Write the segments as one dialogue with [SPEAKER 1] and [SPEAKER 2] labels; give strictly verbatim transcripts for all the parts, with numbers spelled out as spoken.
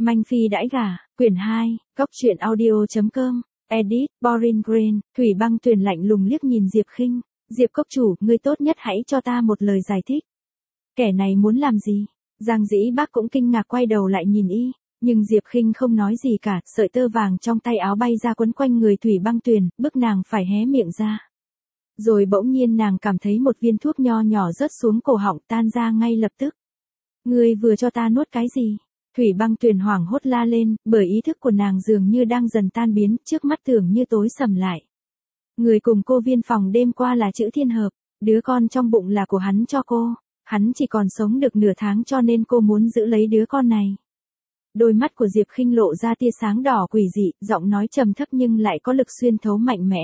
[SPEAKER 1] Manh Phi đãi gả, quyển hai, Cóc truyện audio.com, edit, Boring Green, Thủy Băng Tuyền lạnh lùng liếc nhìn Diệp Khinh, Diệp cốc chủ, ngươi tốt nhất hãy cho ta một lời giải thích. Kẻ này muốn làm gì? Giang Dĩ Bác cũng kinh ngạc quay đầu lại nhìn y, nhưng Diệp Khinh không nói gì cả, sợi tơ vàng trong tay áo bay ra quấn quanh người Thủy Băng Tuyền, bức nàng phải hé miệng ra. Rồi bỗng nhiên nàng cảm thấy một viên thuốc nho nhỏ rớt xuống cổ họng tan ra ngay lập tức. Ngươi vừa cho ta nuốt cái gì? Thủy Băng Tuyền hoảng hốt la lên, bởi ý thức của nàng dường như đang dần tan biến, trước mắt tưởng như tối sầm lại. Người cùng cô viên phòng đêm qua là Chữ Thiên Hợp, đứa con trong bụng là của hắn cho cô, hắn chỉ còn sống được nửa tháng cho nên cô muốn giữ lấy đứa con này. Đôi mắt của Diệp Khinh lộ ra tia sáng đỏ quỷ dị, giọng nói trầm thấp nhưng lại có lực xuyên thấu mạnh mẽ.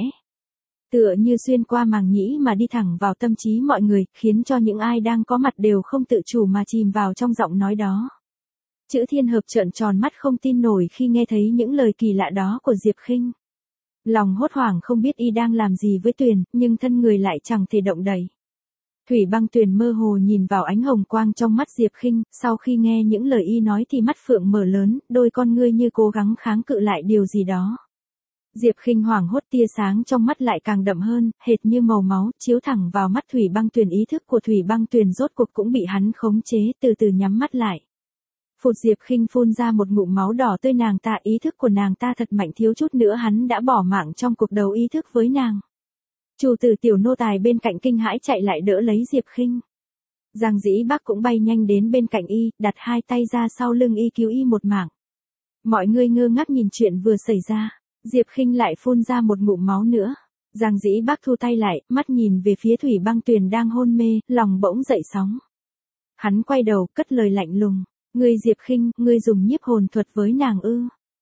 [SPEAKER 1] Tựa như xuyên qua màng nhĩ mà đi thẳng vào tâm trí mọi người, khiến cho những ai đang có mặt đều không tự chủ mà chìm vào trong giọng nói đó. Chữ Thiên Hợp trợn tròn mắt không tin nổi khi nghe thấy những lời kỳ lạ đó của Diệp Khinh. Lòng hốt hoảng không biết y đang làm gì với Tuyền, nhưng thân người lại chẳng thể động đậy. Thủy Băng Tuyền mơ hồ nhìn vào ánh hồng quang trong mắt Diệp Khinh, sau khi nghe những lời y nói thì mắt phượng mở lớn, đôi con ngươi như cố gắng kháng cự lại điều gì đó. Diệp Khinh hoảng hốt, tia sáng trong mắt lại càng đậm hơn, hệt như màu máu, chiếu thẳng vào mắt Thủy Băng Tuyền. Ý thức của Thủy Băng Tuyền rốt cuộc cũng bị hắn khống chế, từ từ nhắm mắt lại. Phụt, Diệp Khinh phun ra một ngụm máu đỏ tươi. Nàng ta, ý thức của nàng ta thật mạnh, thiếu chút nữa hắn đã bỏ mạng trong cuộc đấu ý thức với nàng. Chủ tử Tiểu nô tài bên cạnh kinh hãi chạy lại đỡ lấy Diệp Khinh. Giang Dĩ Bác cũng bay nhanh đến bên cạnh y, đặt hai tay ra sau lưng y cứu y một mạng. Mọi người ngơ ngác nhìn chuyện vừa xảy ra. Diệp Khinh lại phun ra một ngụm máu nữa. Giang Dĩ Bác thu tay lại, mắt nhìn về phía Thủy Băng Tuyền đang hôn mê, lòng bỗng dậy sóng. Hắn quay đầu, cất lời lạnh lùng. Ngươi Diệp Khinh, ngươi dùng nhiếp hồn thuật với nàng ư?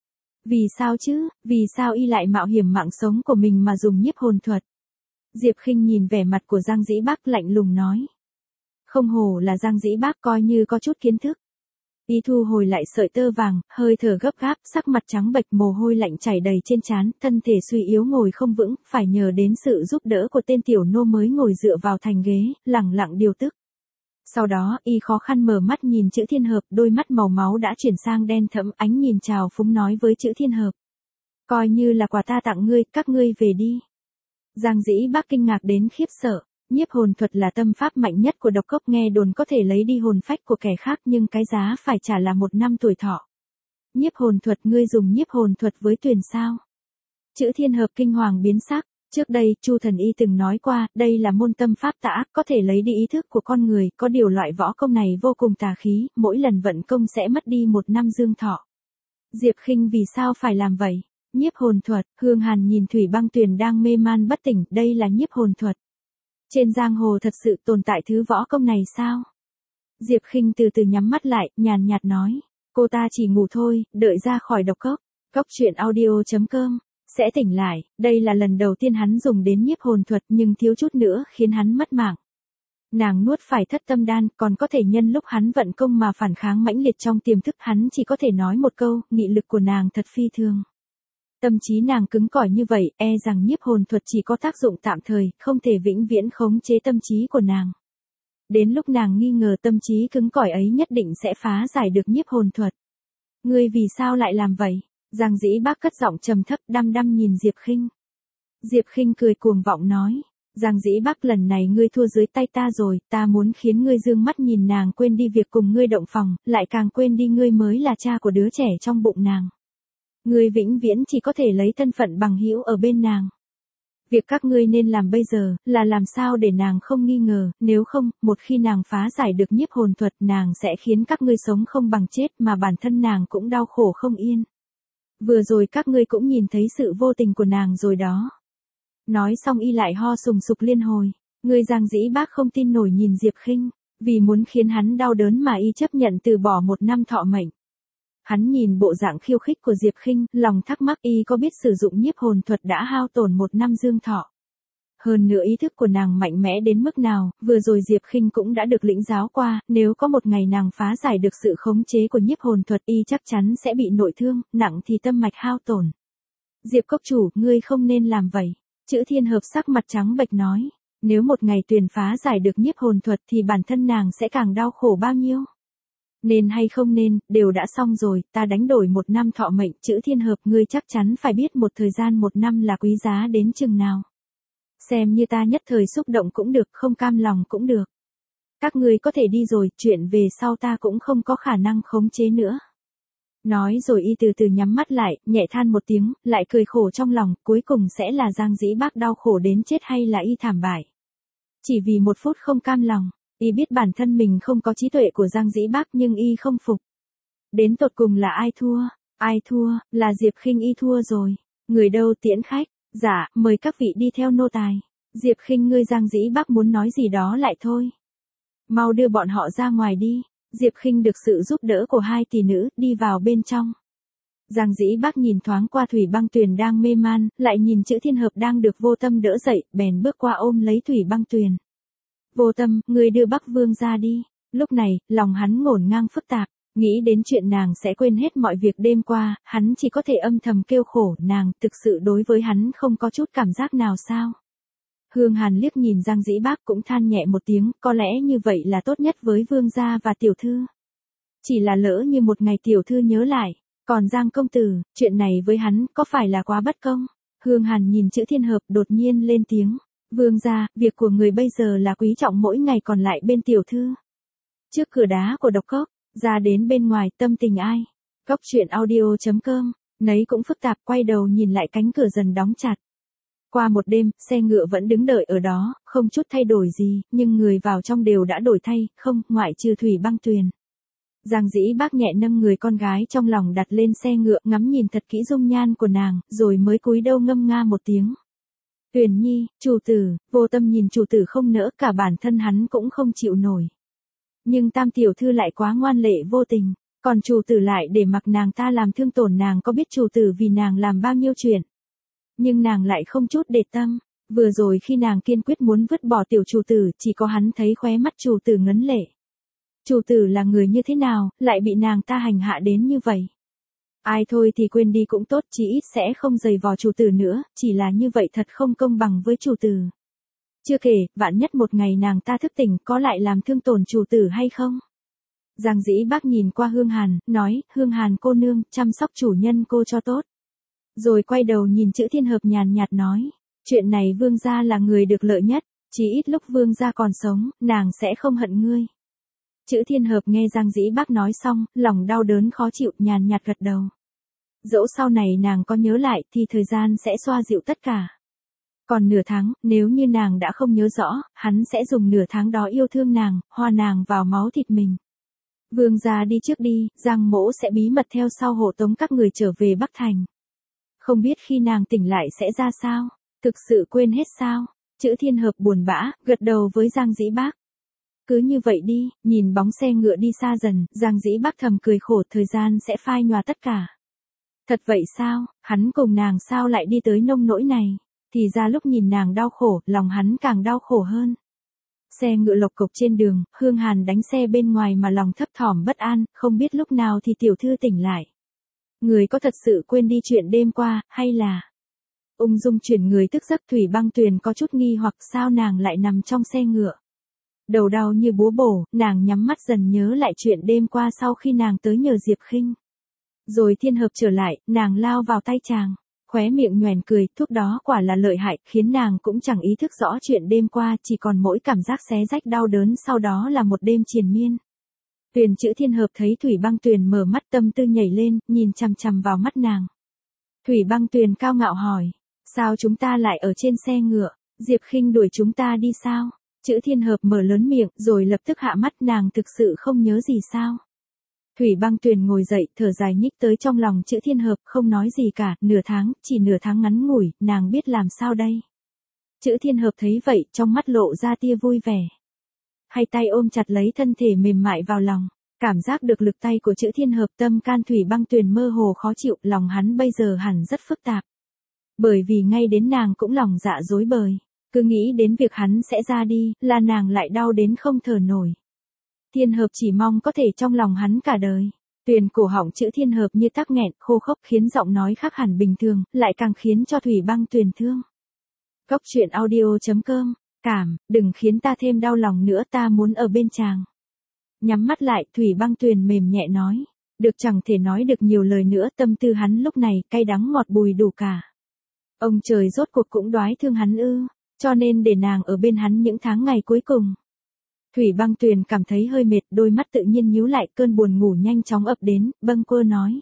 [SPEAKER 1] Vì sao chứ, vì sao y lại mạo hiểm mạng sống của mình mà dùng nhiếp hồn thuật? Diệp Khinh nhìn vẻ mặt của Giang Dĩ Bác lạnh lùng nói. Không hổ là Giang Dĩ Bác, coi như có chút kiến thức. Y thu hồi lại sợi tơ vàng, hơi thở gấp gáp, sắc mặt trắng bệch, mồ hôi lạnh chảy đầy trên trán, thân thể suy yếu ngồi không vững, phải nhờ đến sự giúp đỡ của tên tiểu nô mới ngồi dựa vào thành ghế, lẳng lặng điều tức. Sau đó, y khó khăn mở mắt nhìn Chữ Thiên Hợp, đôi mắt màu máu đã chuyển sang đen thẫm, ánh nhìn trào phúng nói với Chữ Thiên Hợp. Coi như là quà ta tặng ngươi, các ngươi về đi. Giang Dĩ Bác kinh ngạc đến khiếp sợ, nhiếp hồn thuật là tâm pháp mạnh nhất của độc cốc, nghe đồn có thể lấy đi hồn phách của kẻ khác nhưng cái giá phải trả là một năm tuổi thọ. Nhiếp hồn thuật, ngươi dùng nhiếp hồn thuật với Tuyền sao? Chữ Thiên Hợp kinh hoàng biến sắc. Trước đây, Chu Thần Y từng nói qua, đây là môn tâm pháp tà ác, có thể lấy đi ý thức của con người, có điều loại võ công này vô cùng tà khí, mỗi lần vận công sẽ mất đi một năm dương thọ. Diệp Khinh vì sao phải làm vậy? Nhiếp hồn thuật, Hương Hàn nhìn Thủy Băng Tuyền đang mê man bất tỉnh, đây là nhiếp hồn thuật. Trên giang hồ thật sự tồn tại thứ võ công này sao? Diệp Khinh từ từ nhắm mắt lại, nhàn nhạt nói, cô ta chỉ ngủ thôi, đợi ra khỏi độc cốc. Cóc truyện audio.com sẽ tỉnh lại. Đây là lần đầu tiên hắn dùng đến nhiếp hồn thuật, nhưng thiếu chút nữa khiến hắn mất mạng. Nàng nuốt phải thất tâm đan, còn có thể nhân lúc hắn vận công mà phản kháng mãnh liệt trong tiềm thức, hắn chỉ có thể nói một câu, nghị lực của nàng thật phi thường. Tâm trí nàng cứng cỏi như vậy, e rằng nhiếp hồn thuật chỉ có tác dụng tạm thời, không thể vĩnh viễn khống chế tâm trí của nàng. Đến lúc nàng nghi ngờ tâm trí cứng cỏi ấy nhất định sẽ phá giải được nhiếp hồn thuật. Ngươi vì sao lại làm vậy? Giang Dĩ Bác cất giọng trầm thấp, đăm đăm nhìn Diệp Khinh. Diệp Khinh cười cuồng vọng nói, Giang Dĩ Bác, lần này ngươi thua dưới tay ta rồi, ta muốn khiến ngươi dương mắt nhìn nàng, quên đi việc cùng ngươi động phòng, lại càng quên đi ngươi mới là cha của đứa trẻ trong bụng nàng. Ngươi vĩnh viễn chỉ có thể lấy thân phận bằng hữu ở bên nàng. Việc các ngươi nên làm bây giờ, là làm sao để nàng không nghi ngờ, nếu không, một khi nàng phá giải được nhiếp hồn thuật, nàng sẽ khiến các ngươi sống không bằng chết, mà bản thân nàng cũng đau khổ không yên. Vừa rồi các ngươi cũng nhìn thấy sự vô tình của nàng rồi đó. Nói xong y lại ho sùng sục liên hồi. Ngươi Giang Dĩ Bác không tin nổi nhìn Diệp Khinh, vì muốn khiến hắn đau đớn mà y chấp nhận từ bỏ một năm thọ mệnh. Hắn nhìn bộ dạng khiêu khích của Diệp Khinh, lòng thắc mắc y có biết sử dụng nhiếp hồn thuật đã hao tổn một năm dương thọ. Hơn nữa ý thức của nàng mạnh mẽ đến mức nào, vừa rồi Diệp Khinh cũng đã được lĩnh giáo qua, nếu có một ngày nàng phá giải được sự khống chế của nhiếp hồn thuật, y chắc chắn sẽ bị nội thương, nặng thì tâm mạch hao tổn. Diệp cốc chủ, ngươi không nên làm vậy. Chữ Thiên Hợp sắc mặt trắng bệch nói, nếu một ngày Tuyền phá giải được nhiếp hồn thuật thì bản thân nàng sẽ càng đau khổ bao nhiêu. Nên hay không nên, đều đã xong rồi, ta đánh đổi một năm thọ mệnh, Chữ Thiên Hợp, ngươi chắc chắn phải biết một thời gian một năm là quý giá đến chừng nào. Xem như ta nhất thời xúc động cũng được, không cam lòng cũng được. Các ngươi có thể đi rồi, chuyện về sau ta cũng không có khả năng khống chế nữa. Nói rồi y từ từ nhắm mắt lại, nhẹ than một tiếng, lại cười khổ trong lòng, cuối cùng sẽ là Giang Dĩ Bác đau khổ đến chết hay là y thảm bại. Chỉ vì một phút không cam lòng, y biết bản thân mình không có trí tuệ của Giang Dĩ Bác nhưng y không phục. Đến tột cùng là ai thua? Ai thua? Là Diệp Khinh y thua rồi. Người đâu tiễn khách? Dạ, mời các vị đi theo nô tài. Diệp Khinh, ngươi Giang Dĩ Bác muốn nói gì đó lại thôi. Mau đưa bọn họ ra ngoài đi. Diệp Khinh được sự giúp đỡ của hai tỷ nữ, đi vào bên trong. Giang Dĩ Bác nhìn thoáng qua Thủy Băng Tuyền đang mê man, lại nhìn Chữ Thiên Hợp đang được Vô Tâm đỡ dậy, bèn bước qua ôm lấy Thủy Băng Tuyền. Vô Tâm, ngươi đưa Bắc Vương ra đi. Lúc này, lòng hắn ngổn ngang phức tạp, nghĩ đến chuyện nàng sẽ quên hết mọi việc đêm qua, hắn chỉ có thể âm thầm kêu khổ, nàng, thực sự đối với hắn không có chút cảm giác nào sao. Hương Hàn liếc nhìn Giang Dĩ Bác cũng than nhẹ một tiếng, có lẽ như vậy là tốt nhất với vương gia và tiểu thư. Chỉ là lỡ như một ngày tiểu thư nhớ lại, còn Giang công tử, chuyện này với hắn có phải là quá bất công? Hương Hàn nhìn Chữ Thiên Hợp đột nhiên lên tiếng, vương gia, việc của người bây giờ là quý trọng mỗi ngày còn lại bên tiểu thư. Trước cửa đá của độc cốc, ra đến bên ngoài, tâm tình ai? Cốc truyện audio chấm com, nấy cũng phức tạp, quay đầu nhìn lại cánh cửa dần đóng chặt. Qua một đêm, xe ngựa vẫn đứng đợi ở đó, không chút thay đổi gì, nhưng người vào trong đều đã đổi thay, không, ngoại trừ Thủy Băng Tuyền. Giang Dĩ Bác nhẹ nâng người con gái trong lòng đặt lên xe ngựa, ngắm nhìn thật kỹ dung nhan của nàng, rồi mới cúi đầu ngâm nga một tiếng. Tuyền Nhi, chủ tử, Vô Tâm nhìn chủ tử không nỡ, cả bản thân hắn cũng không chịu nổi. Nhưng Tam tiểu thư lại quá ngoan lệ vô tình, còn chủ tử lại để mặc nàng ta làm thương tổn nàng, có biết chủ tử vì nàng làm bao nhiêu chuyện. Nhưng nàng lại không chút để tâm, vừa rồi khi nàng kiên quyết muốn vứt bỏ tiểu chủ tử, chỉ có hắn thấy khóe mắt chủ tử ngấn lệ. Chủ tử là người như thế nào, lại bị nàng ta hành hạ đến như vậy. Ai thôi thì quên đi cũng tốt, chỉ ít sẽ không giày vò chủ tử nữa, chỉ là như vậy thật không công bằng với chủ tử. Chưa kể, vạn nhất một ngày nàng ta thức tỉnh có lại làm thương tổn chủ tử hay không? Giang Dĩ Bác nhìn qua Hương Hàn, nói, Hương Hàn cô nương, chăm sóc chủ nhân cô cho tốt. Rồi quay đầu nhìn Chữ Thiên Hợp nhàn nhạt nói, chuyện này vương gia là người được lợi nhất, chỉ ít lúc vương gia còn sống, nàng sẽ không hận ngươi. Chữ Thiên Hợp nghe Giang Dĩ Bác nói xong, lòng đau đớn khó chịu, nhàn nhạt gật đầu. Dẫu sau này nàng có nhớ lại thì thời gian sẽ xoa dịu tất cả. Còn nửa tháng, nếu như nàng đã không nhớ rõ, hắn sẽ dùng nửa tháng đó yêu thương nàng, hòa nàng vào máu thịt mình. Vương gia đi trước đi, Giang mỗ sẽ bí mật theo sau hộ tống các người trở về Bắc Thành. Không biết khi nàng tỉnh lại sẽ ra sao, thực sự quên hết sao? Chữ Thiên Hợp buồn bã, gật đầu với Giang Dĩ Bác. Cứ như vậy đi, nhìn bóng xe ngựa đi xa dần, Giang Dĩ Bác thầm cười khổ, thời gian sẽ phai nhòa tất cả. Thật vậy sao, hắn cùng nàng sao lại đi tới nông nỗi này, thì ra lúc nhìn nàng đau khổ, lòng hắn càng đau khổ hơn. Xe ngựa lộc cộc trên đường, Hương Hàn đánh xe bên ngoài mà lòng thấp thỏm bất an, không biết lúc nào thì tiểu thư tỉnh lại. Người có thật sự quên đi chuyện đêm qua, hay là... Ung dung chuyển người tức giấc, Thủy Băng Tuyền có chút nghi hoặc sao nàng lại nằm trong xe ngựa. Đầu đau như búa bổ, nàng nhắm mắt dần nhớ lại chuyện đêm qua sau khi nàng tới nhờ Diệp Khinh. Rồi Thiên Hợp trở lại, nàng lao vào tay chàng, khóe miệng nhoẻn cười, thuốc đó quả là lợi hại, khiến nàng cũng chẳng ý thức rõ chuyện đêm qua, chỉ còn mỗi cảm giác xé rách đau đớn sau đó là một đêm triền miên. Tuyền Chữ Thiên Hợp thấy Thủy Băng Tuyền mở mắt, tâm tư nhảy lên, nhìn chằm chằm vào mắt nàng. Thủy Băng Tuyền cao ngạo hỏi, sao chúng ta lại ở trên xe ngựa, Diệp Khinh đuổi chúng ta đi sao? Chữ Thiên Hợp mở lớn miệng, rồi lập tức hạ mắt, nàng thực sự không nhớ gì sao? Thủy Băng Tuyền ngồi dậy, thở dài nhích tới trong lòng Chữ Thiên Hợp, không nói gì cả, nửa tháng, chỉ nửa tháng ngắn ngủi, nàng biết làm sao đây? Chữ Thiên Hợp thấy vậy, trong mắt lộ ra tia vui vẻ. Hai tay ôm chặt lấy thân thể mềm mại vào lòng, cảm giác được lực tay của Chữ Thiên Hợp, tâm can Thủy Băng Tuyền mơ hồ khó chịu, lòng hắn bây giờ hẳn rất phức tạp. Bởi vì ngay đến nàng cũng lòng dạ rối bời, cứ nghĩ đến việc hắn sẽ ra đi, là nàng lại đau đến không thở nổi. Thiên Hợp chỉ mong có thể trong lòng hắn cả đời. Tuyền cổ họng Chữ Thiên Hợp như tắc nghẹn, khô khốc, khiến giọng nói khác hẳn bình thường, lại càng khiến cho Thủy Băng Tuyền thương. Cốc truyện audio chấm com, cảm, đừng khiến ta thêm đau lòng nữa, ta muốn ở bên chàng. Nhắm mắt lại, Thủy Băng Tuyền mềm nhẹ nói. Được, chẳng thể nói được nhiều lời nữa, tâm tư hắn lúc này cay đắng ngọt bùi đủ cả. Ông trời rốt cuộc cũng đoái thương hắn ư, cho nên để nàng ở bên hắn những tháng ngày cuối cùng. Thủy Băng Tuyền cảm thấy hơi mệt, đôi mắt tự nhiên nhíu lại, cơn buồn ngủ nhanh chóng ập đến, bâng quơ nói.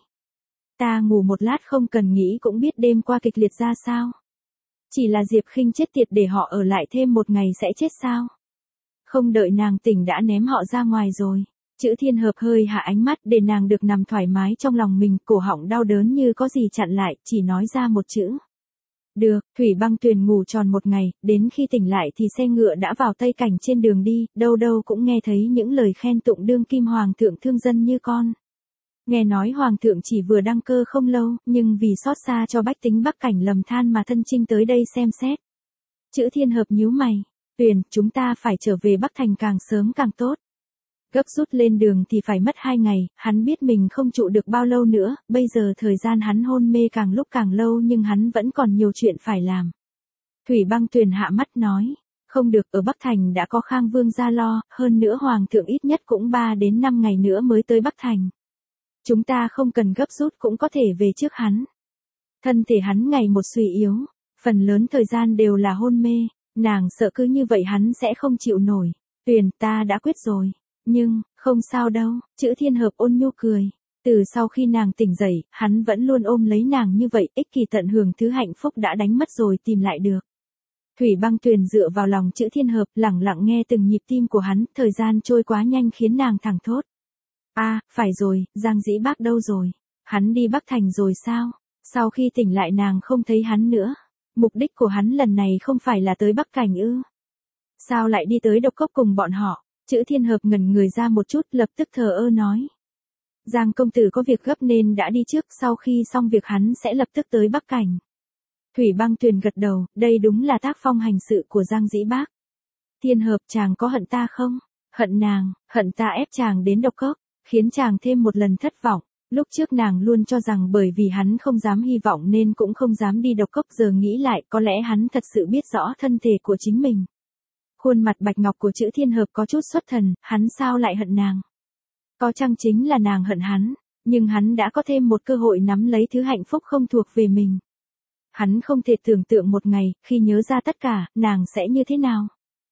[SPEAKER 1] Ta ngủ một lát không cần nghĩ cũng biết đêm qua kịch liệt ra sao. Chỉ là Diệp Khinh chết tiệt để họ ở lại thêm một ngày sẽ chết sao? Không đợi nàng tỉnh đã ném họ ra ngoài rồi. Chữ Thiên Hợp hơi hạ ánh mắt để nàng được nằm thoải mái trong lòng mình, cổ họng đau đớn như có gì chặn lại, chỉ nói ra một chữ. Được, Thủy Băng Tuyền ngủ tròn một ngày, đến khi tỉnh lại thì xe ngựa đã vào Tây Cảnh, trên đường đi, đâu đâu cũng nghe thấy những lời khen tụng đương kim hoàng thượng thương dân như con. Nghe nói hoàng thượng chỉ vừa đăng cơ không lâu, nhưng vì xót xa cho bách tính Bắc Cảnh lầm than mà thân chinh tới đây xem xét. Chữ Thiên Hợp nhíu mày, Tuyền, chúng ta phải trở về Bắc Thành càng sớm càng tốt. Gấp rút lên đường thì phải mất hai ngày, hắn biết mình không trụ được bao lâu nữa, bây giờ thời gian hắn hôn mê càng lúc càng lâu nhưng hắn vẫn còn nhiều chuyện phải làm. Thủy Băng Tuyền hạ mắt nói, không được, ở Bắc Thành đã có Khang Vương gia lo, hơn nữa hoàng thượng ít nhất cũng ba đến năm ngày nữa mới tới Bắc Thành. Chúng ta không cần gấp rút cũng có thể về trước hắn. Thân thể hắn ngày một suy yếu, phần lớn thời gian đều là hôn mê, nàng sợ cứ như vậy hắn sẽ không chịu nổi. Tuyền, ta đã quyết rồi. Nhưng, không sao đâu, chữ Thiên Hợp ôn nhu cười. Từ sau khi nàng tỉnh dậy, hắn vẫn luôn ôm lấy nàng như vậy, ích kỷ tận hưởng thứ hạnh phúc đã đánh mất rồi tìm lại được. Thủy Băng Tuyền dựa vào lòng chữ Thiên Hợp, lặng lặng nghe từng nhịp tim của hắn, thời gian trôi quá nhanh khiến nàng thẳng thốt. A, à, phải rồi, Giang Dĩ Bác đâu rồi? Hắn đi Bắc Thành rồi sao? Sau khi tỉnh lại nàng không thấy hắn nữa. Mục đích của hắn lần này không phải là tới Bắc Cảnh ư? Sao lại đi tới Độc Cốc cùng bọn họ? Chữ Thiên Hợp ngẩn người ra một chút, lập tức thờ ơ nói. Giang công tử có việc gấp nên đã đi trước, sau khi xong việc hắn sẽ lập tức tới Bắc Cảnh. Thủy Băng Tuyền gật đầu, đây đúng là tác phong hành sự của Giang Dĩ Bác. Thiên Hợp, chàng có hận ta không? Hận nàng, hận ta ép chàng đến Độc Cốc, khiến chàng thêm một lần thất vọng. Lúc trước nàng luôn cho rằng bởi vì hắn không dám hy vọng nên cũng không dám đi Độc Cốc, giờ nghĩ lại có lẽ hắn thật sự biết rõ thân thể của chính mình. Khuôn mặt bạch ngọc của chữ Thiên Hợp có chút xuất thần, hắn sao lại hận nàng? Có chăng chính là nàng hận hắn, nhưng hắn đã có thêm một cơ hội nắm lấy thứ hạnh phúc không thuộc về mình. Hắn không thể tưởng tượng một ngày, khi nhớ ra tất cả, nàng sẽ như thế nào?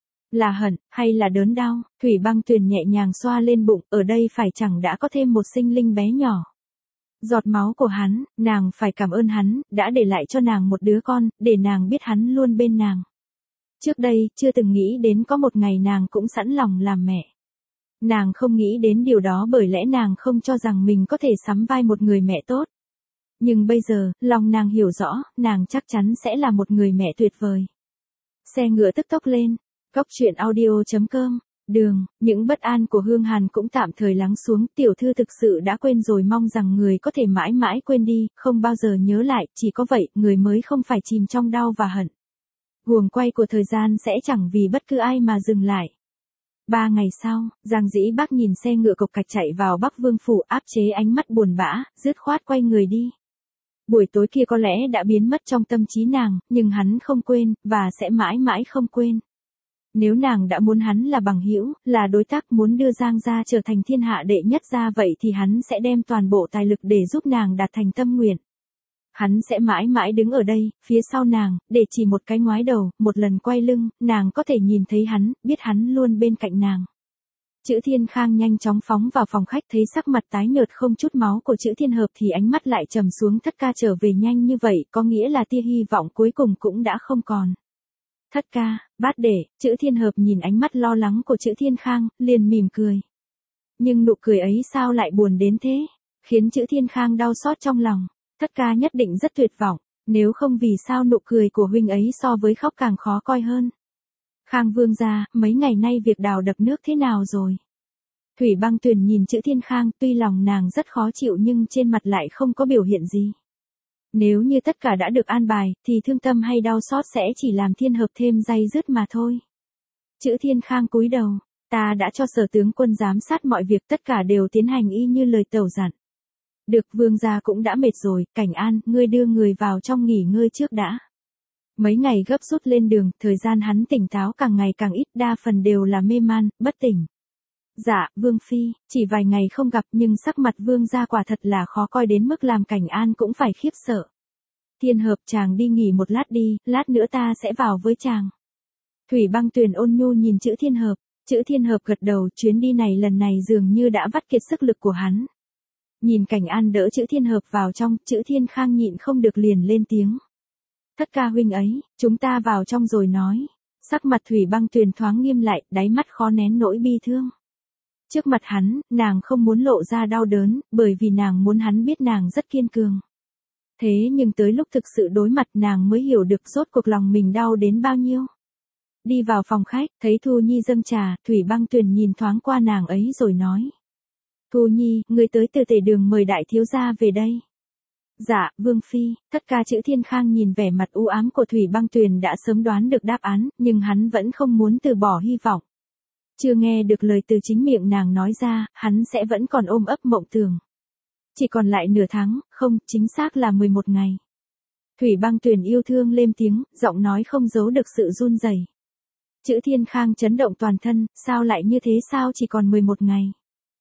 [SPEAKER 1] Là hận, hay là đớn đau? Thủy Băng Tuyền nhẹ nhàng xoa lên bụng, ở đây phải chẳng đã có thêm một sinh linh bé nhỏ. Giọt máu của hắn, nàng phải cảm ơn hắn, đã để lại cho nàng một đứa con, để nàng biết hắn luôn bên nàng. Trước đây, chưa từng nghĩ đến có một ngày nàng cũng sẵn lòng làm mẹ. Nàng không nghĩ đến điều đó bởi lẽ nàng không cho rằng mình có thể sắm vai một người mẹ tốt. Nhưng bây giờ, lòng nàng hiểu rõ, nàng chắc chắn sẽ là một người mẹ tuyệt vời. Xe ngựa tức tốc lên, Cốc truyện audio chấm com, đường, những bất an của Hương Hàn cũng tạm thời lắng xuống, tiểu thư thực sự đã quên rồi, mong rằng người có thể mãi mãi quên đi, không bao giờ nhớ lại, chỉ có vậy, người mới không phải chìm trong đau và hận. Guồng quay của thời gian sẽ chẳng vì bất cứ ai mà dừng lại. Ba ngày sau, Giang Dĩ Bác nhìn xe ngựa cộc cạch chạy vào Bắc Vương phủ, áp chế ánh mắt buồn bã, dứt khoát quay người đi. Buổi tối kia có lẽ đã biến mất trong tâm trí nàng, nhưng hắn không quên, và sẽ mãi mãi không quên. Nếu nàng đã muốn hắn là bằng hữu, là đối tác, muốn đưa Giang gia trở thành thiên hạ đệ nhất gia, vậy thì hắn sẽ đem toàn bộ tài lực để giúp nàng đạt thành tâm nguyện. Hắn sẽ mãi mãi đứng ở đây, phía sau nàng, để chỉ một cái ngoái đầu, một lần quay lưng, nàng có thể nhìn thấy hắn, biết hắn luôn bên cạnh nàng. Chữ Thiên Khang nhanh chóng phóng vào phòng khách, thấy sắc mặt tái nhợt không chút máu của chữ Thiên Hợp thì ánh mắt lại trầm xuống. Thất ca trở về nhanh như vậy, có nghĩa là tia hy vọng cuối cùng cũng đã không còn. Thất ca, bát để, chữ Thiên Hợp nhìn ánh mắt lo lắng của chữ Thiên Khang, liền mỉm cười. Nhưng nụ cười ấy sao lại buồn đến thế, khiến chữ Thiên Khang đau xót trong lòng. Thất ca nhất định rất tuyệt vọng, nếu không vì sao nụ cười của huynh ấy so với khóc càng khó coi hơn. Khang Vương gia, mấy ngày nay việc đào đập nước thế nào rồi? Thủy Băng Tuyền nhìn chữ Thiên Khang, tuy lòng nàng rất khó chịu nhưng trên mặt lại không có biểu hiện gì. Nếu như tất cả đã được an bài, thì thương tâm hay đau xót sẽ chỉ làm Thiên Hợp thêm day dứt mà thôi. Chữ Thiên Khang cúi đầu, ta đã cho Sở tướng quân giám sát mọi việc, tất cả đều tiến hành y như lời tẩu dặn. Được, vương gia cũng đã mệt rồi, Cảnh An, ngươi đưa người vào trong nghỉ ngơi trước đã. Mấy ngày gấp rút lên đường, thời gian hắn tỉnh táo càng ngày càng ít, đa phần đều là mê man, bất tỉnh. Dạ, Vương Phi, chỉ vài ngày không gặp nhưng sắc mặt Vương gia quả thật là khó coi đến mức làm Cảnh An cũng phải khiếp sợ. Thiên Hợp, chàng đi nghỉ một lát đi, lát nữa ta sẽ vào với chàng. Thủy Băng Tuyền ôn nhu nhìn Chữ Thiên Hợp, Chữ Thiên Hợp gật đầu, chuyến đi này lần này dường như đã vắt kiệt sức lực của hắn. Nhìn Cảnh An đỡ Chữ Thiên Hợp vào trong, Chữ Thiên Khang nhịn không được liền lên tiếng. Thất ca huynh ấy, chúng ta vào trong rồi nói. Sắc mặt Thủy Băng Tuyền thoáng nghiêm lại, đáy mắt khó nén nỗi bi thương. Trước mặt hắn, nàng không muốn lộ ra đau đớn, bởi vì nàng muốn hắn biết nàng rất kiên cường. Thế nhưng tới lúc thực sự đối mặt nàng mới hiểu được rốt cuộc lòng mình đau đến bao nhiêu. Đi vào phòng khách, thấy Thu Nhi dâng trà, Thủy Băng Tuyền nhìn thoáng qua nàng ấy rồi nói. Thu Nhi, người tới từ Tề Đường mời đại thiếu gia về đây. Dạ, Vương Phi. Thất ca Chữ Thiên Khang nhìn vẻ mặt u ám của Thủy Băng Tuyền đã sớm đoán được đáp án, nhưng hắn vẫn không muốn từ bỏ hy vọng. Chưa nghe được lời từ chính miệng nàng nói ra, hắn sẽ vẫn còn ôm ấp mộng tưởng. Chỉ còn lại nửa tháng, không, chính xác là mười một ngày. Thủy Băng Tuyền yêu thương lên tiếng, giọng nói không giấu được sự run rẩy. Chữ Thiên Khang chấn động toàn thân, sao lại như thế, sao chỉ còn mười một ngày?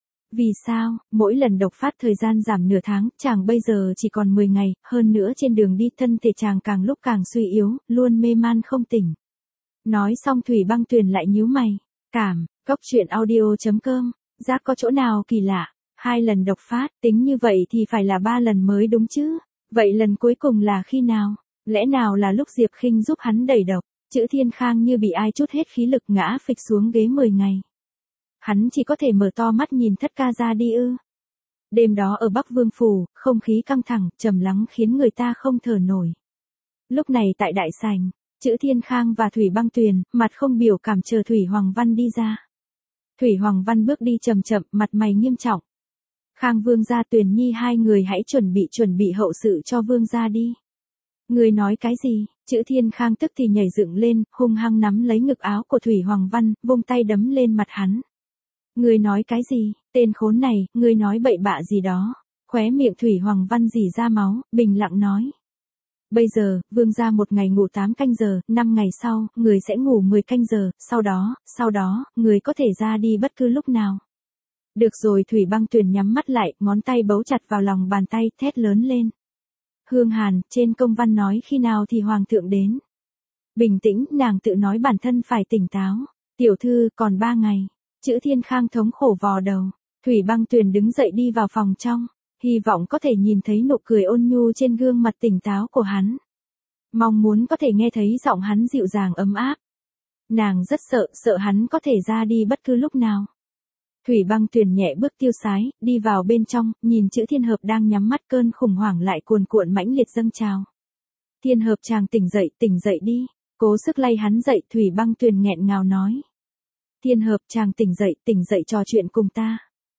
[SPEAKER 1] Vì sao, mỗi lần độc phát thời gian giảm nửa tháng, chàng bây giờ chỉ còn mười ngày, hơn nữa trên đường đi thân thể chàng càng lúc càng suy yếu, luôn mê man không tỉnh. Nói xong Thủy Băng Tuyền lại nhíu mày. Cảm, cốc truyện audio chấm com, giác có chỗ nào kỳ lạ, hai lần độc phát, tính như vậy thì phải là ba lần mới đúng chứ, vậy lần cuối cùng là khi nào, lẽ nào là lúc Diệp Khinh giúp hắn đẩy độc, Chữ Thiên Khang như bị ai chút hết khí lực ngã phịch xuống ghế mười ngày. Hắn chỉ có thể mở to mắt nhìn thất ca ra đi ư. Đêm đó ở Bắc Vương Phủ, không khí căng thẳng, trầm lắng khiến người ta không thở nổi. Lúc này tại đại sảnh, Chữ Thiên Khang và Thủy Băng Tuyền, mặt không biểu cảm chờ Thủy Hoàng Văn đi ra. Thủy Hoàng Văn bước đi chậm chậm, mặt mày nghiêm trọng. Khang Vương gia, Tuyền Nhi hai người hãy chuẩn bị chuẩn bị hậu sự cho Vương gia đi. Người nói cái gì? Chữ Thiên Khang tức thì nhảy dựng lên, hung hăng nắm lấy ngực áo của Thủy Hoàng Văn, vung tay đấm lên mặt hắn. Người nói cái gì? Tên khốn này, người nói bậy bạ gì đó? Khóe miệng Thủy Hoàng Văn rỉ ra máu, bình lặng nói. Bây giờ, Vương gia một ngày ngủ tám canh giờ, năm ngày sau, người sẽ ngủ mười canh giờ, sau đó, sau đó, người có thể ra đi bất cứ lúc nào. Được rồi, Thủy Băng Tuyền nhắm mắt lại, ngón tay bấu chặt vào lòng bàn tay, thét lớn lên. Hương Hàn, trên công văn nói khi nào thì Hoàng thượng đến. Bình tĩnh, nàng tự nói bản thân phải tỉnh táo. Tiểu thư, còn ba ngày. Chữ Thiên Khang thống khổ vò đầu. Thủy Băng Tuyền đứng dậy đi vào phòng trong. Hy vọng có thể nhìn thấy nụ cười ôn nhu trên gương mặt tỉnh táo của hắn. Mong muốn có thể nghe thấy giọng hắn dịu dàng ấm áp. Nàng rất sợ, sợ hắn có thể ra đi bất cứ lúc nào. Thủy Băng Tuyền nhẹ bước tiêu sái, đi vào bên trong, nhìn Chữ Thiên Hợp đang nhắm mắt, cơn khủng hoảng lại cuồn cuộn mãnh liệt dâng trào. Thiên Hợp, chàng tỉnh dậy, tỉnh dậy đi. Cố sức lay hắn dậy, Thủy Băng Tuyền nghẹn ngào nói. Thiên Hợp, chàng tỉnh dậy, tỉnh dậy trò chuyện cùng ta.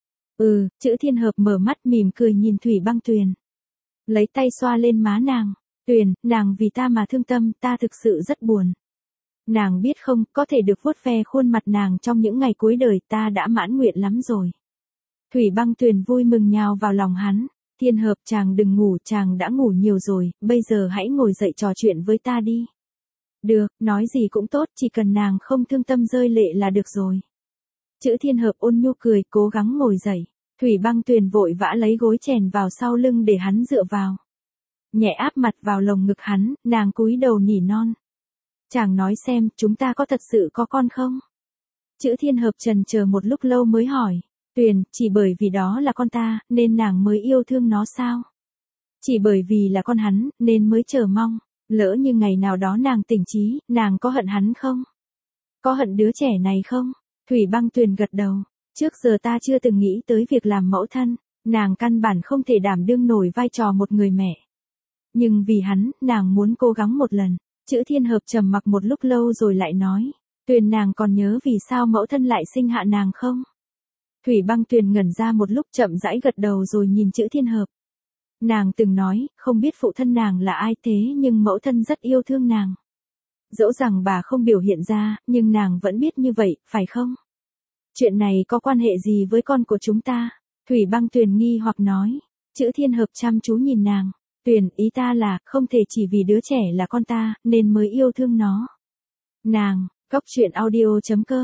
[SPEAKER 1] Ừ, Chữ Thiên Hợp mở mắt mỉm cười nhìn Thủy Băng Tuyền. Lấy tay xoa lên má nàng. Tuyền, nàng vì ta mà thương tâm, ta thực sự rất buồn. Nàng biết không, có thể được vuốt ve khuôn mặt nàng trong những ngày cuối đời, ta đã mãn nguyện lắm rồi. Thủy Băng Tuyền vui mừng nhào vào lòng hắn. Thiên Hợp, chàng đừng ngủ, chàng đã ngủ nhiều rồi, bây giờ hãy ngồi dậy trò chuyện với ta đi. Được, nói gì cũng tốt, chỉ cần nàng không thương tâm rơi lệ là được rồi. Chữ Thiên Hợp ôn nhu cười, cố gắng ngồi dậy. Thủy Băng Tuyền vội vã lấy gối chèn vào sau lưng để hắn dựa vào. Nhẹ áp mặt vào lồng ngực hắn, nàng cúi đầu nỉ non. Chàng nói xem, chúng ta có thật sự có con không? Chữ Thiên Hợp trần chờ một lúc lâu mới hỏi. Tuyền, chỉ bởi vì đó là con ta, nên nàng mới yêu thương nó sao? Chỉ bởi vì là con hắn, nên mới chờ mong. Lỡ như ngày nào đó nàng tỉnh trí, nàng có hận hắn không? Có hận đứa trẻ này không? Thủy Băng Tuyền gật đầu. Trước giờ ta chưa từng nghĩ tới việc làm mẫu thân, nàng căn bản không thể đảm đương nổi vai trò một người mẹ. Nhưng vì hắn, nàng muốn cố gắng một lần. Chữ Thiên Hợp trầm mặc một lúc lâu rồi lại nói. Tuyền, nàng còn nhớ vì sao mẫu thân lại sinh hạ nàng không? Thủy Băng Tuyền ngẩn ra một lúc, chậm rãi gật đầu rồi nhìn Chữ Thiên Hợp. Nàng từng nói, không biết phụ thân nàng là ai, thế nhưng mẫu thân rất yêu thương nàng. Dẫu rằng bà không biểu hiện ra, nhưng nàng vẫn biết như vậy, phải không? Chuyện này có quan hệ gì với con của chúng ta? Thủy Băng Tuyền nghi hoặc nói. Chữ Thiên Hợp chăm chú nhìn nàng. Tuyền, ý ta là, không thể chỉ vì đứa trẻ là con ta, nên mới yêu thương nó. Nàng, cốc truyện audio chấm com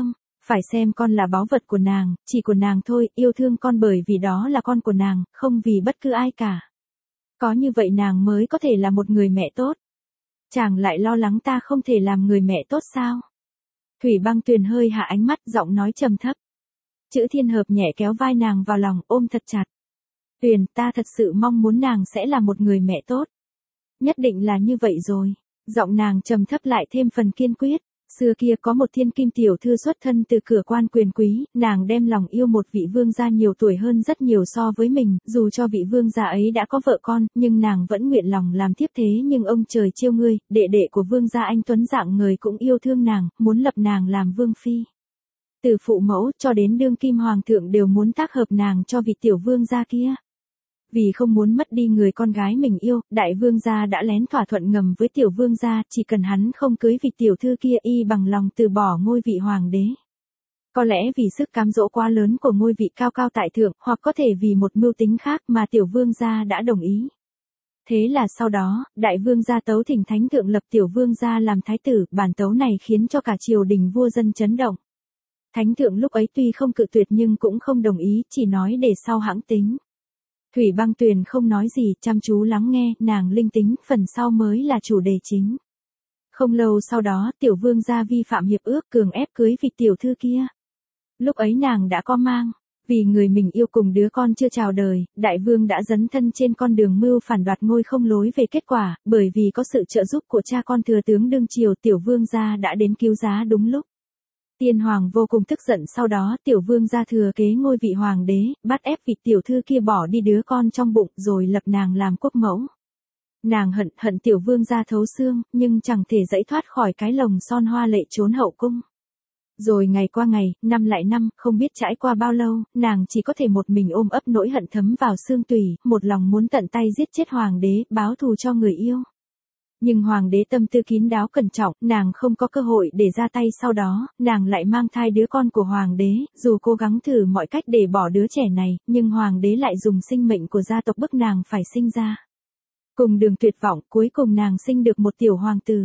[SPEAKER 1] Phải xem con là báu vật của nàng, chỉ của nàng thôi, yêu thương con bởi vì đó là con của nàng, không vì bất cứ ai cả. Có như vậy nàng mới có thể là một người mẹ tốt. Chàng lại lo lắng ta không thể làm người mẹ tốt sao? Thủy Băng Tuyền hơi hạ ánh mắt, giọng nói trầm thấp. Chữ Thiên Hợp nhẹ kéo vai nàng vào lòng, ôm thật chặt. Tuyền, ta thật sự mong muốn nàng sẽ là một người mẹ tốt. Nhất định là như vậy rồi. Giọng nàng trầm thấp lại thêm phần kiên quyết. Xưa kia có một thiên kim tiểu thư xuất thân từ cửa quan quyền quý, nàng đem lòng yêu một vị vương gia nhiều tuổi hơn rất nhiều so với mình, dù cho vị vương gia ấy đã có vợ con, nhưng nàng vẫn nguyện lòng làm thiếp thế. Nhưng ông trời chiêu ngươi, đệ đệ của vương gia anh tuấn dạng người cũng yêu thương nàng, muốn lập nàng làm vương phi. Từ phụ mẫu cho đến đương kim hoàng thượng đều muốn tác hợp nàng cho vị tiểu vương gia kia. Vì không muốn mất đi người con gái mình yêu, đại vương gia đã lén thỏa thuận ngầm với tiểu vương gia, chỉ cần hắn không cưới vị tiểu thư kia y bằng lòng từ bỏ ngôi vị hoàng đế. Có lẽ vì sức cám dỗ quá lớn của ngôi vị cao cao tại thượng, hoặc có thể vì một mưu tính khác mà tiểu vương gia đã đồng ý. Thế là sau đó, đại vương gia tấu thỉnh thánh thượng lập tiểu vương gia làm thái tử, bản tấu này khiến cho cả triều đình vua dân chấn động. Thánh thượng lúc ấy tuy không cự tuyệt nhưng cũng không đồng ý, chỉ nói để sau hãng tính. Thủy Băng Tuyền không nói gì, chăm chú lắng nghe, nàng linh tính, phần sau mới là chủ đề chính. Không lâu sau đó, tiểu vương gia vi phạm hiệp ước, cường ép cưới vị tiểu thư kia. Lúc ấy nàng đã có mang, vì người mình yêu cùng đứa con chưa chào đời, đại vương đã dấn thân trên con đường mưu phản đoạt ngôi không lối về kết quả, bởi vì có sự trợ giúp của cha con thừa tướng đương triều, tiểu vương gia đã đến cứu giá đúng lúc. Tiên hoàng vô cùng tức giận, sau đó tiểu vương gia thừa kế ngôi vị hoàng đế, bắt ép vị tiểu thư kia bỏ đi đứa con trong bụng rồi lập nàng làm quốc mẫu. Nàng hận hận tiểu vương gia thấu xương, nhưng chẳng thể dãy thoát khỏi cái lồng son hoa lệ trốn hậu cung. Rồi ngày qua ngày, năm lại năm, không biết trải qua bao lâu, nàng chỉ có thể một mình ôm ấp nỗi hận thấm vào xương tủy, một lòng muốn tận tay giết chết hoàng đế, báo thù cho người yêu. Nhưng hoàng đế tâm tư kín đáo cẩn trọng, nàng không có cơ hội để ra tay, sau đó, nàng lại mang thai đứa con của hoàng đế, dù cố gắng thử mọi cách để bỏ đứa trẻ này, nhưng hoàng đế lại dùng sinh mệnh của gia tộc bức nàng phải sinh ra. Cùng đường tuyệt vọng, cuối cùng nàng sinh được một tiểu hoàng tử.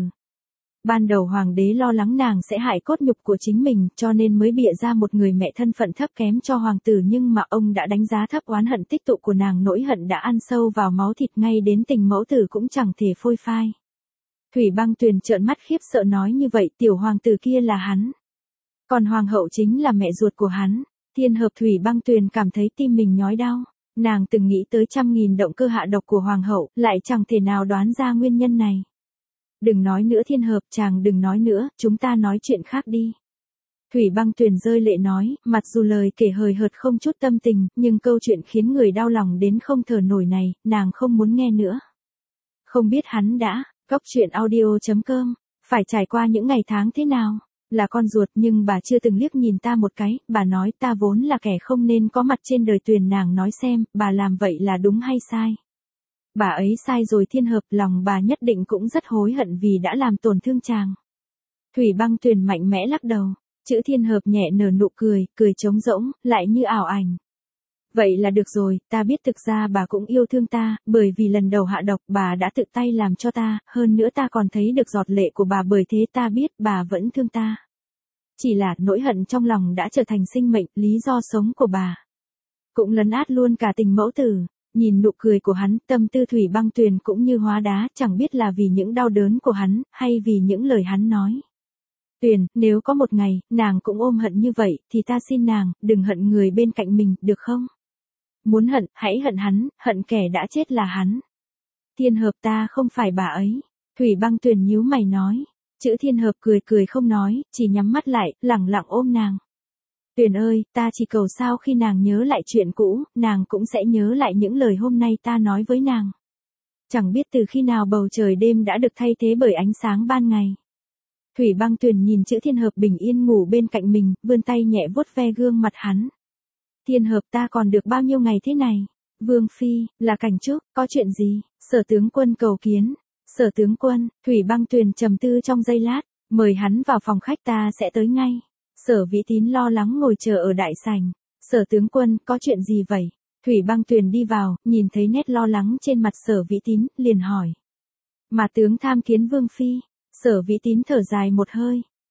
[SPEAKER 1] Ban đầu hoàng đế lo lắng nàng sẽ hại cốt nhục của chính mình, cho nên mới bịa ra một người mẹ thân phận thấp kém cho hoàng tử, nhưng mà ông đã đánh giá thấp oán hận tích tụ của nàng, nỗi hận đã ăn sâu vào máu thịt, ngay đến tình mẫu tử cũng chẳng thể phôi phai. Thủy Băng Tuyền trợn mắt khiếp sợ nói, như vậy tiểu hoàng tử kia là hắn. Còn hoàng hậu chính là mẹ ruột của hắn. Thiên Hợp. Thủy Băng Tuyền cảm thấy tim mình nhói đau. Nàng từng nghĩ tới trăm nghìn động cơ hạ độc của hoàng hậu, lại chẳng thể nào đoán ra nguyên nhân này. Đừng nói nữa Thiên Hợp, chàng đừng nói nữa, chúng ta nói chuyện khác đi. Thủy Băng Tuyền rơi lệ nói, mặc dù lời kể hời hợt không chút tâm tình, nhưng câu chuyện khiến người đau lòng đến không thở nổi này, nàng không muốn nghe nữa. Không biết hắn đã, Cóc truyện audio chấm com, phải trải qua những ngày tháng thế nào, là con ruột nhưng bà chưa từng liếc nhìn ta một cái, bà nói ta vốn là kẻ không nên có mặt trên đời. Tuyền, nàng nói xem, bà làm vậy là đúng hay sai? Bà ấy sai rồi Thiên Hợp, lòng bà nhất định cũng rất hối hận vì đã làm tổn thương chàng. Thủy Băng Tuyền mạnh mẽ lắc đầu, chữ Thiên Hợp nhẹ nở nụ cười, cười trống rỗng, lại như ảo ảnh. Vậy là được rồi, ta biết thực ra bà cũng yêu thương ta, bởi vì lần đầu hạ độc bà đã tự tay làm cho ta, hơn nữa ta còn thấy được giọt lệ của bà, bởi thế ta biết bà vẫn thương ta. Chỉ là nỗi hận trong lòng đã trở thành sinh mệnh, lý do sống của bà. Cũng lấn át luôn cả tình mẫu tử. Nhìn nụ cười của hắn, tâm tư Thủy Băng Tuyền cũng như hóa đá, chẳng biết là vì những đau đớn của hắn, hay vì những lời hắn nói. Tuyền, nếu có một ngày, nàng cũng ôm hận như vậy, thì ta xin nàng, đừng hận người bên cạnh mình, được không? Muốn hận, hãy hận hắn, hận kẻ đã chết là hắn. Thiên Hợp, ta không phải bà ấy. Thủy Băng Tuyền nhíu mày nói. Chữ Thiên Hợp cười cười không nói, chỉ nhắm mắt lại, lẳng lặng ôm nàng. Tuyền ơi, ta chỉ cầu sao khi nàng nhớ lại chuyện cũ, nàng cũng sẽ nhớ lại những lời hôm nay ta nói với nàng. Chẳng biết từ khi nào bầu trời đêm đã được thay thế bởi ánh sáng ban ngày. Thủy Băng Tuyền nhìn chữ Thiên Hợp bình yên ngủ bên cạnh mình, vươn tay nhẹ vuốt ve gương mặt hắn. Thiên Hợp, ta còn được bao nhiêu ngày thế này? Vương Phi, là Cảnh Trúc, có chuyện gì? Sở tướng quân cầu kiến. Sở tướng quân, Thủy Băng Tuyền trầm tư trong giây lát, mời hắn vào phòng khách, ta sẽ tới ngay. Sở Vĩ Tín lo lắng ngồi chờ ở đại sảnh. Sở tướng quân, có chuyện gì vậy? Thủy Băng Tuyền đi vào, nhìn thấy nét lo lắng trên mặt Sở Vĩ Tín, liền hỏi. Mà tướng tham kiến Vương Phi. Sở Vĩ Tín thở dài một hơi.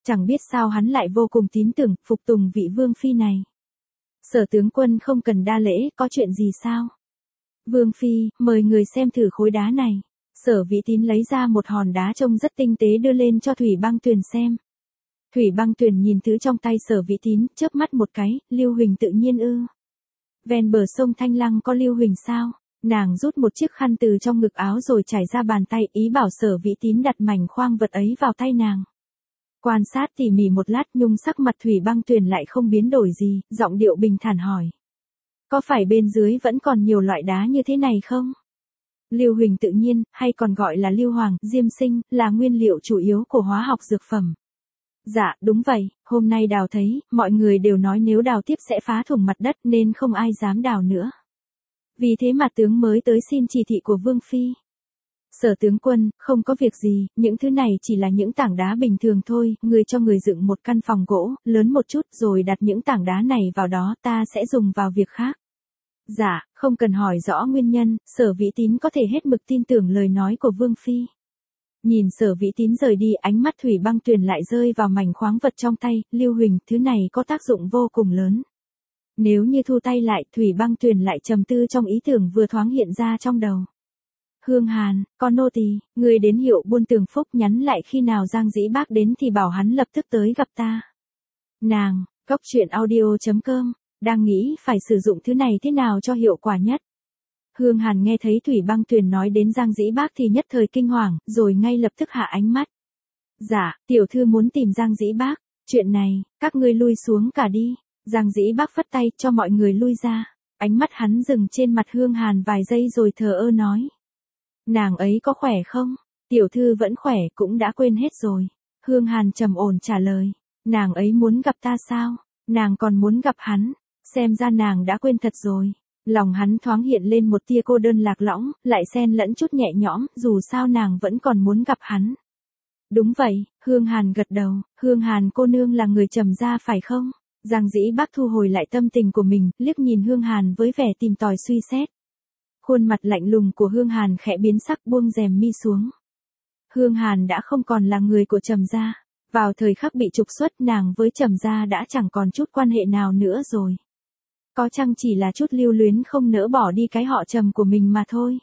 [SPEAKER 1] Chẳng biết sao hắn lại vô cùng tín tưởng, phục tùng vị vương phi này. Sở tướng quân không cần đa lễ, có chuyện gì sao? Vương phi, mời người xem thử khối đá này. Sở Vĩ Tín lấy ra một hòn đá trông rất tinh tế đưa lên cho Thủy Băng Tuyền xem. Thủy Băng Tuyền nhìn thứ trong tay Sở Vĩ Tín, chớp mắt một cái, Lưu Huỳnh tự nhiên ư? Ven bờ sông Thanh Lăng có Lưu Huỳnh sao? Nàng rút một chiếc khăn từ trong ngực áo rồi trải ra bàn tay, ý bảo Sở Vĩ Tín đặt mảnh khoáng vật ấy vào tay nàng. Quan sát tỉ mỉ một lát, nhung sắc mặt Thủy Băng Tuyền lại không biến đổi gì, giọng điệu bình thản hỏi. Có phải bên dưới vẫn còn nhiều loại đá như thế này không? Lưu Huỳnh tự nhiên, hay còn gọi là Lưu Hoàng, Diêm Sinh, là nguyên liệu chủ yếu của hóa học dược phẩm. Dạ, đúng vậy, hôm nay đào thấy, mọi người đều nói nếu đào tiếp sẽ phá thủng mặt đất nên không ai dám đào nữa. Vì thế mà tướng mới tới xin chỉ thị của Vương Phi. Sở tướng quân, không có việc gì, những thứ này chỉ là những tảng đá bình thường thôi, người cho người dựng một căn phòng gỗ, lớn một chút rồi đặt những tảng đá này vào đó, ta sẽ dùng vào việc khác. Dạ, không cần hỏi rõ nguyên nhân, Sở Vĩ Tín có thể hết mực tin tưởng lời nói của Vương Phi. Nhìn Sở Vĩ Tín rời đi, ánh mắt Thủy Băng Tuyền lại rơi vào mảnh khoáng vật trong tay, Lưu Huỳnh, thứ này có tác dụng vô cùng lớn. Nếu như thu tay lại, Thủy Băng Tuyền lại trầm tư trong ý tưởng vừa thoáng hiện ra trong đầu. Hương Hàn, con nô tỳ, người đến hiệu buôn Tường Phúc nhắn lại khi nào Giang Dĩ Bác đến thì bảo hắn lập tức tới gặp ta. Nàng, Cốc Truyện Audio chấm com, đang nghĩ phải sử dụng thứ này thế nào cho hiệu quả nhất. Hương Hàn nghe thấy Thủy Băng Tuyền nói đến Giang Dĩ Bác thì nhất thời kinh hoàng, rồi ngay lập tức hạ ánh mắt. Dạ, tiểu thư muốn tìm Giang Dĩ Bác, chuyện này, các ngươi lui xuống cả đi. Giang Dĩ Bác phất tay cho mọi người lui ra. Ánh mắt hắn dừng trên mặt Hương Hàn vài giây rồi thờ ơ nói. Nàng ấy có khỏe không? Tiểu thư vẫn khỏe, cũng đã quên hết rồi. Hương Hàn trầm ổn trả lời. Nàng ấy muốn gặp ta sao? Nàng còn muốn gặp hắn. Xem ra nàng đã quên thật rồi. Lòng hắn thoáng hiện lên một tia cô đơn lạc lõng, lại xen lẫn chút nhẹ nhõm, dù sao nàng vẫn còn muốn gặp hắn. Đúng vậy, Hương Hàn gật đầu, Hương Hàn cô nương là người trầm gia phải không? Giang Dĩ Bác thu hồi lại tâm tình của mình, liếc nhìn Hương Hàn với vẻ tìm tòi suy xét. Khuôn mặt lạnh lùng của Hương Hàn khẽ biến sắc, buông rèm mi xuống. Hương Hàn đã không còn là người của Trầm gia. Vào thời khắc bị trục xuất, nàng với Trầm gia đã chẳng còn chút quan hệ nào nữa rồi. Có chăng chỉ là chút lưu luyến không nỡ bỏ đi cái họ Trầm của mình mà thôi.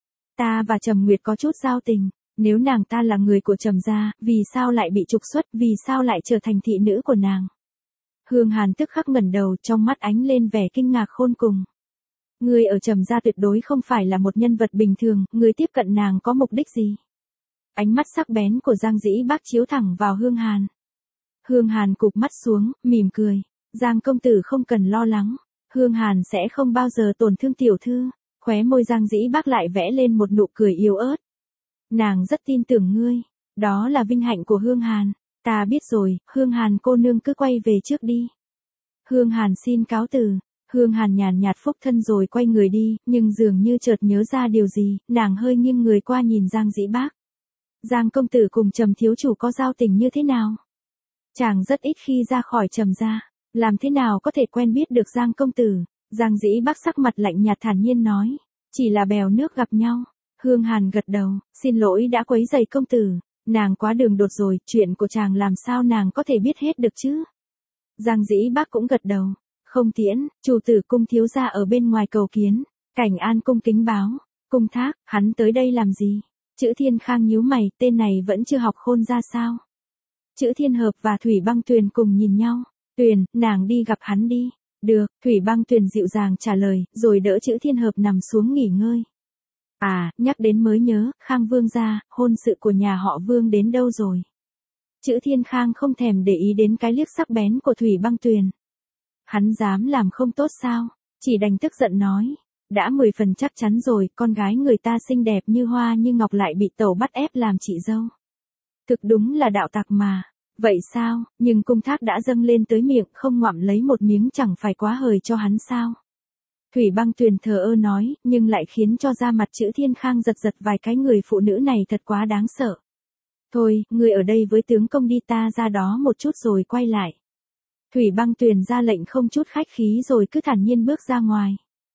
[SPEAKER 1] Ta và Trầm Nguyệt có chút giao tình, nếu nàng ta là người của Trầm gia, vì sao lại bị trục xuất, vì sao lại trở thành thị nữ của nàng? Hương Hàn tức khắc ngẩng đầu, trong mắt ánh lên vẻ kinh ngạc khôn cùng. Người ở Trầm gia tuyệt đối không phải là một nhân vật bình thường, người tiếp cận nàng có mục đích gì? Ánh mắt sắc bén của Giang Dĩ Bác chiếu thẳng vào Hương Hàn. Hương Hàn cụp mắt xuống, mỉm cười. Giang công tử không cần lo lắng. Hương Hàn sẽ không bao giờ tổn thương tiểu thư. Khóe môi Giang Dĩ Bác lại vẽ lên một nụ cười yếu ớt. Nàng rất tin tưởng ngươi. Đó là vinh hạnh của Hương Hàn. Ta biết rồi, Hương Hàn cô nương cứ quay về trước đi. Hương Hàn xin cáo từ. Hương Hàn nhàn nhạt phúc thân rồi quay người đi, nhưng dường như chợt nhớ ra điều gì, nàng hơi nghiêng người qua nhìn Giang Dĩ Bác. Giang công tử cùng Trầm thiếu chủ có giao tình như thế nào? Chàng rất ít khi ra khỏi Trầm gia, làm thế nào có thể quen biết được Giang công tử? Giang Dĩ Bác sắc mặt lạnh nhạt thản nhiên nói, chỉ là bèo nước gặp nhau. Hương Hàn gật đầu, xin lỗi đã quấy rầy công tử, nàng quá đường đột rồi, chuyện của chàng làm sao nàng có thể biết hết được chứ? Giang Dĩ Bác cũng gật đầu, không tiễn, chủ tử cung thiếu gia ở bên ngoài cầu kiến, Cảnh An cung kính báo, cung thác, hắn tới đây làm gì? Chữ Thiên Khang nhíu mày, tên này vẫn chưa học khôn ra sao? Chữ Thiên Hợp và Thủy Băng Tuyền cùng nhìn nhau, Tuyền, nàng đi gặp hắn đi. Được, Thủy Băng Tuyền dịu dàng trả lời, rồi đỡ Chữ Thiên Hợp nằm xuống nghỉ ngơi. À, nhắc đến mới nhớ, Khang Vương gia, hôn sự của nhà họ Vương đến đâu rồi? Chữ Thiên Khang không thèm để ý đến cái liếc sắc bén của Thủy Băng Tuyền. Hắn dám làm không tốt sao? Chỉ đành tức giận nói. Đã mười phần chắc chắn rồi, con gái người ta xinh đẹp như hoa như ngọc lại bị tẩu bắt ép làm chị dâu. Thực đúng là đạo tặc mà. Vậy sao, nhưng cung thác đã dâng lên tới miệng, không ngoạm lấy một miếng chẳng phải quá hời cho hắn sao? Thủy Băng Tuyền thờ ơ nói, nhưng lại khiến cho da mặt Chữ Thiên Khang giật giật vài cái, người phụ nữ này thật quá đáng sợ. Thôi, người ở đây với tướng công đi, ta ra đó một chút rồi quay lại. Thủy Băng Tuyền ra lệnh không chút khách khí rồi cứ thản nhiên bước ra ngoài.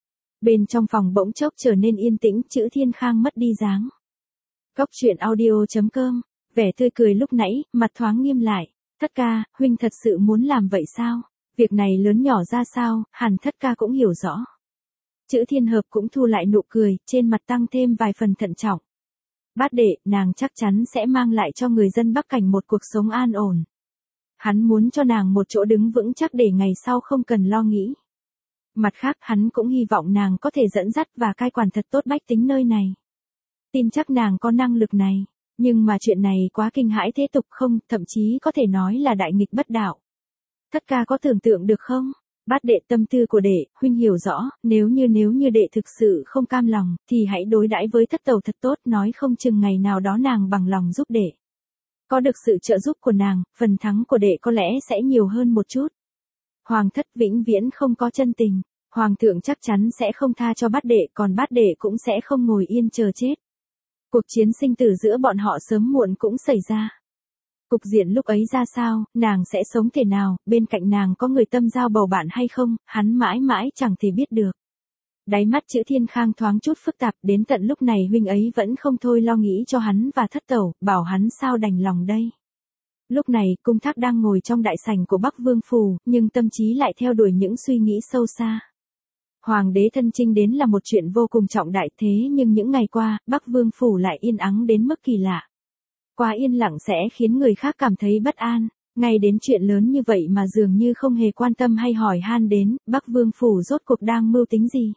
[SPEAKER 1] Bên trong phòng bỗng chốc trở nên yên tĩnh, Chữ Thiên Khang mất đi dáng. Cốc Truyện Audio chấm com, vẻ tươi cười lúc nãy, mặt thoáng nghiêm lại. Thất ca, huynh thật sự muốn làm vậy sao? Việc này lớn nhỏ ra sao, hẳn thất ca cũng hiểu rõ. Chữ Thiên Hợp cũng thu lại nụ cười, trên mặt tăng thêm vài phần thận trọng. Bát đệ, nàng chắc chắn sẽ mang lại cho người dân Bắc Cảnh một cuộc sống an ổn. Hắn muốn cho nàng một chỗ đứng vững chắc để ngày sau không cần lo nghĩ. Mặt khác hắn cũng hy vọng nàng có thể dẫn dắt và cai quản thật tốt bách tính nơi này. Tin chắc nàng có năng lực này, nhưng mà chuyện này quá kinh hãi thế tục không, thậm chí có thể nói là đại nghịch bất đạo. Thất ca có tưởng tượng được không? Bát đệ, tâm tư của đệ, huynh hiểu rõ, nếu như nếu như đệ thực sự không cam lòng, thì hãy đối đãi với thất tẩu thật tốt, nói không chừng ngày nào đó nàng bằng lòng giúp đệ. Có được sự trợ giúp của nàng, phần thắng của đệ có lẽ sẽ nhiều hơn một chút. Hoàng thất vĩnh viễn không có chân tình, hoàng thượng chắc chắn sẽ không tha cho bát đệ, còn bát đệ cũng sẽ không ngồi yên chờ chết. Cuộc chiến sinh tử giữa bọn họ sớm muộn cũng xảy ra. Cục diện lúc ấy ra sao, nàng sẽ sống thế nào, bên cạnh nàng có người tâm giao bầu bạn hay không, hắn mãi mãi chẳng thể biết được. Đáy mắt chữ Thiên Khang thoáng chút phức tạp, đến tận lúc này huynh ấy vẫn không thôi lo nghĩ cho hắn và thất tẩu, bảo hắn sao đành lòng đây. Lúc này, Cung Thác đang ngồi trong đại sảnh của Bắc Vương Phủ, nhưng tâm trí lại theo đuổi những suy nghĩ sâu xa. Hoàng đế thân chinh đến là một chuyện vô cùng trọng đại thế nhưng những ngày qua, Bắc Vương Phủ lại yên ắng đến mức kỳ lạ. Quá yên lặng sẽ khiến người khác cảm thấy bất an, ngay đến chuyện lớn như vậy mà dường như không hề quan tâm hay hỏi han đến, Bắc Vương Phủ rốt cuộc đang mưu tính gì.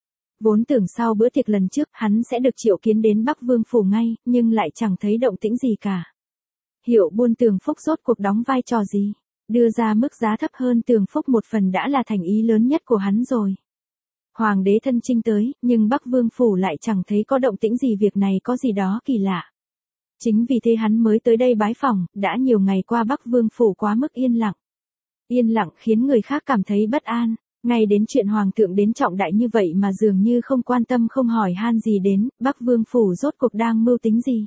[SPEAKER 1] Vốn tưởng sau bữa tiệc lần trước hắn sẽ được triệu kiến đến Bắc Vương Phủ ngay, nhưng lại chẳng thấy động tĩnh gì cả. Hiệu buôn Tường Phúc rốt cuộc đóng vai trò gì? Đưa ra mức giá thấp hơn Tường Phúc một phần đã là thành ý lớn nhất của hắn rồi. Hoàng đế thân chinh tới, nhưng Bắc Vương Phủ lại chẳng thấy có động tĩnh gì, việc này có gì đó kỳ lạ. Chính vì thế hắn mới tới đây bái phỏng, đã nhiều ngày qua Bắc Vương Phủ quá mức yên lặng. Yên lặng khiến người khác cảm thấy bất an, ngay đến chuyện Hoàng thượng đến trọng đại như vậy mà dường như không quan tâm không hỏi han gì đến, Bắc Vương Phủ rốt cuộc đang mưu tính gì.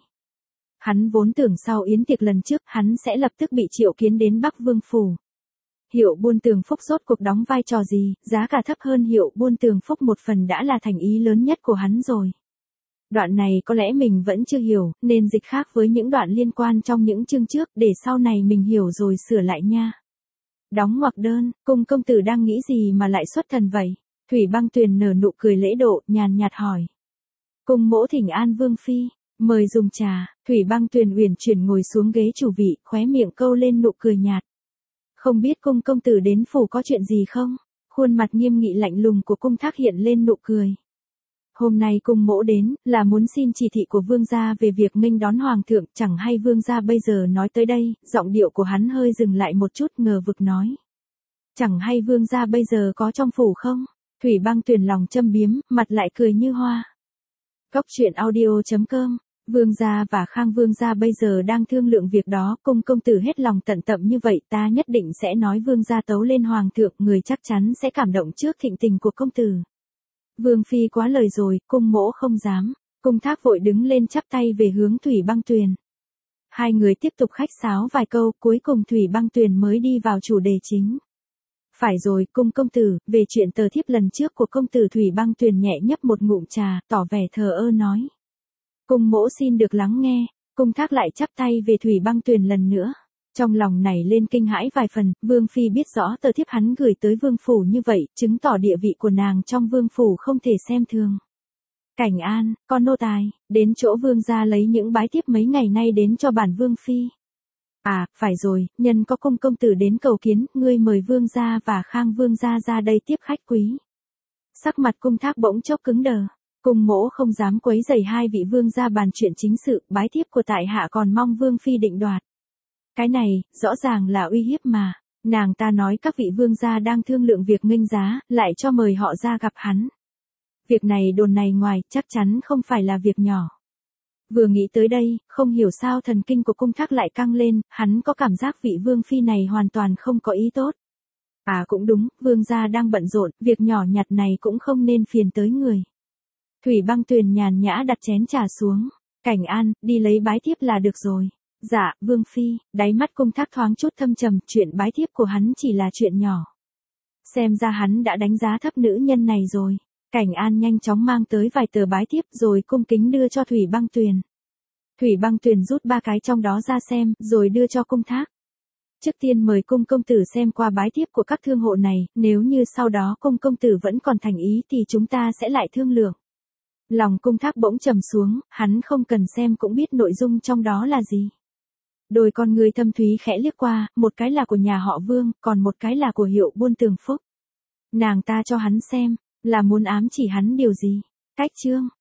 [SPEAKER 1] Hắn vốn tưởng sau yến tiệc lần trước hắn sẽ lập tức bị triệu kiến đến Bắc Vương Phủ. Hiệu buôn Tường Phúc rốt cuộc đóng vai trò gì, giá cả thấp hơn hiệu buôn Tường Phúc một phần đã là thành ý lớn nhất của hắn rồi. Đoạn này có lẽ mình vẫn chưa hiểu, nên dịch khác với những đoạn liên quan trong những chương trước để sau này mình hiểu rồi sửa lại nha. Đóng ngoặc đơn, Cung công tử đang nghĩ gì mà lại xuất thần vậy? Thủy Băng Tuyền nở nụ cười lễ độ, nhàn nhạt hỏi. Cung mỗ thỉnh an Vương Phi, mời dùng trà. Thủy Băng Tuyền uyển chuyển ngồi xuống ghế chủ vị, khóe miệng câu lên nụ cười nhạt. Không biết cung công tử đến phủ có chuyện gì không? Khuôn mặt nghiêm nghị lạnh lùng của Cung Thác hiện lên nụ cười. Hôm nay cung mỗ đến, là muốn xin chỉ thị của vương gia về việc nghênh đón hoàng thượng, chẳng hay vương gia bây giờ nói tới đây, giọng điệu của hắn hơi dừng lại một chút ngờ vực nói. Chẳng hay vương gia bây giờ có trong phủ không? Thủy Băng Tuyền lòng châm biếm, mặt lại cười như hoa. Góc truyện audio chấm com, vương gia và Khang vương gia bây giờ đang thương lượng việc đó, cung công tử hết lòng tận tâm như vậy ta nhất định sẽ nói vương gia tấu lên hoàng thượng, người chắc chắn sẽ cảm động trước thịnh tình của công tử. Vương Phi quá lời rồi, cung mỗ không dám. Cung Thác vội đứng lên chắp tay về hướng Thủy Băng Tuyền. Hai người tiếp tục khách sáo vài câu, cuối cùng Thủy Băng Tuyền mới đi vào chủ đề chính. Phải rồi, cung công tử, về chuyện tờ thiếp lần trước của công tử. Thủy Băng Tuyền nhẹ nhấp một ngụm trà, tỏ vẻ thờ ơ nói. Cung mỗ xin được lắng nghe. Cung Thác lại chắp tay về Thủy Băng Tuyền lần nữa. Trong lòng nảy lên kinh hãi vài phần, Vương Phi biết rõ tờ thiếp hắn gửi tới Vương Phủ như vậy, chứng tỏ địa vị của nàng trong Vương Phủ không thể xem thường. Cảnh An, con nô tài, đến chỗ Vương gia lấy những bái thiếp mấy ngày nay đến cho bản Vương Phi. À, phải rồi, nhân có cung công tử đến cầu kiến, ngươi mời Vương gia và Khang Vương gia ra đây tiếp khách quý. Sắc mặt Cung Thác bỗng chốc cứng đờ. Cung mỗ không dám quấy rầy hai vị vương gia bàn chuyện chính sự, bái thiếp của tại hạ còn mong Vương Phi định đoạt. Cái này, rõ ràng là uy hiếp mà. Nàng ta nói các vị vương gia đang thương lượng việc nghênh giá, lại cho mời họ ra gặp hắn. Việc này đồn này ngoài, chắc chắn không phải là việc nhỏ. Vừa nghĩ tới đây, không hiểu sao thần kinh của Cung Thác lại căng lên, hắn có cảm giác vị Vương Phi này hoàn toàn không có ý tốt. À cũng đúng, Vương gia đang bận rộn, việc nhỏ nhặt này cũng không nên phiền tới người. Thủy Băng Tuyền nhàn nhã đặt chén trà xuống. Cảnh An, đi lấy bái thiếp là được rồi. Dạ, Vương Phi, đáy mắt Cung Thác thoáng chút thâm trầm, chuyện bái thiếp của hắn chỉ là chuyện nhỏ. Xem ra hắn đã đánh giá thấp nữ nhân này rồi. Cảnh An nhanh chóng mang tới vài tờ bái thiếp rồi cung kính đưa cho Thủy Băng Tuyền. Thủy Băng Tuyền rút ba cái trong đó ra xem, rồi đưa cho Cung Thác. Trước tiên mời cung công tử xem qua bái thiếp của các thương hộ này, nếu như sau đó cung công tử vẫn còn thành ý thì chúng ta sẽ lại thương lượng. Lòng cung thác bỗng trầm xuống, hắn không cần xem cũng biết nội dung trong đó là gì. Đôi con người thâm thúy khẽ liếc qua, một cái là của nhà họ Vương, còn một cái là của Hiệu Buôn Tường Phúc. Nàng ta cho hắn xem, là muốn ám chỉ hắn điều gì? Cách chương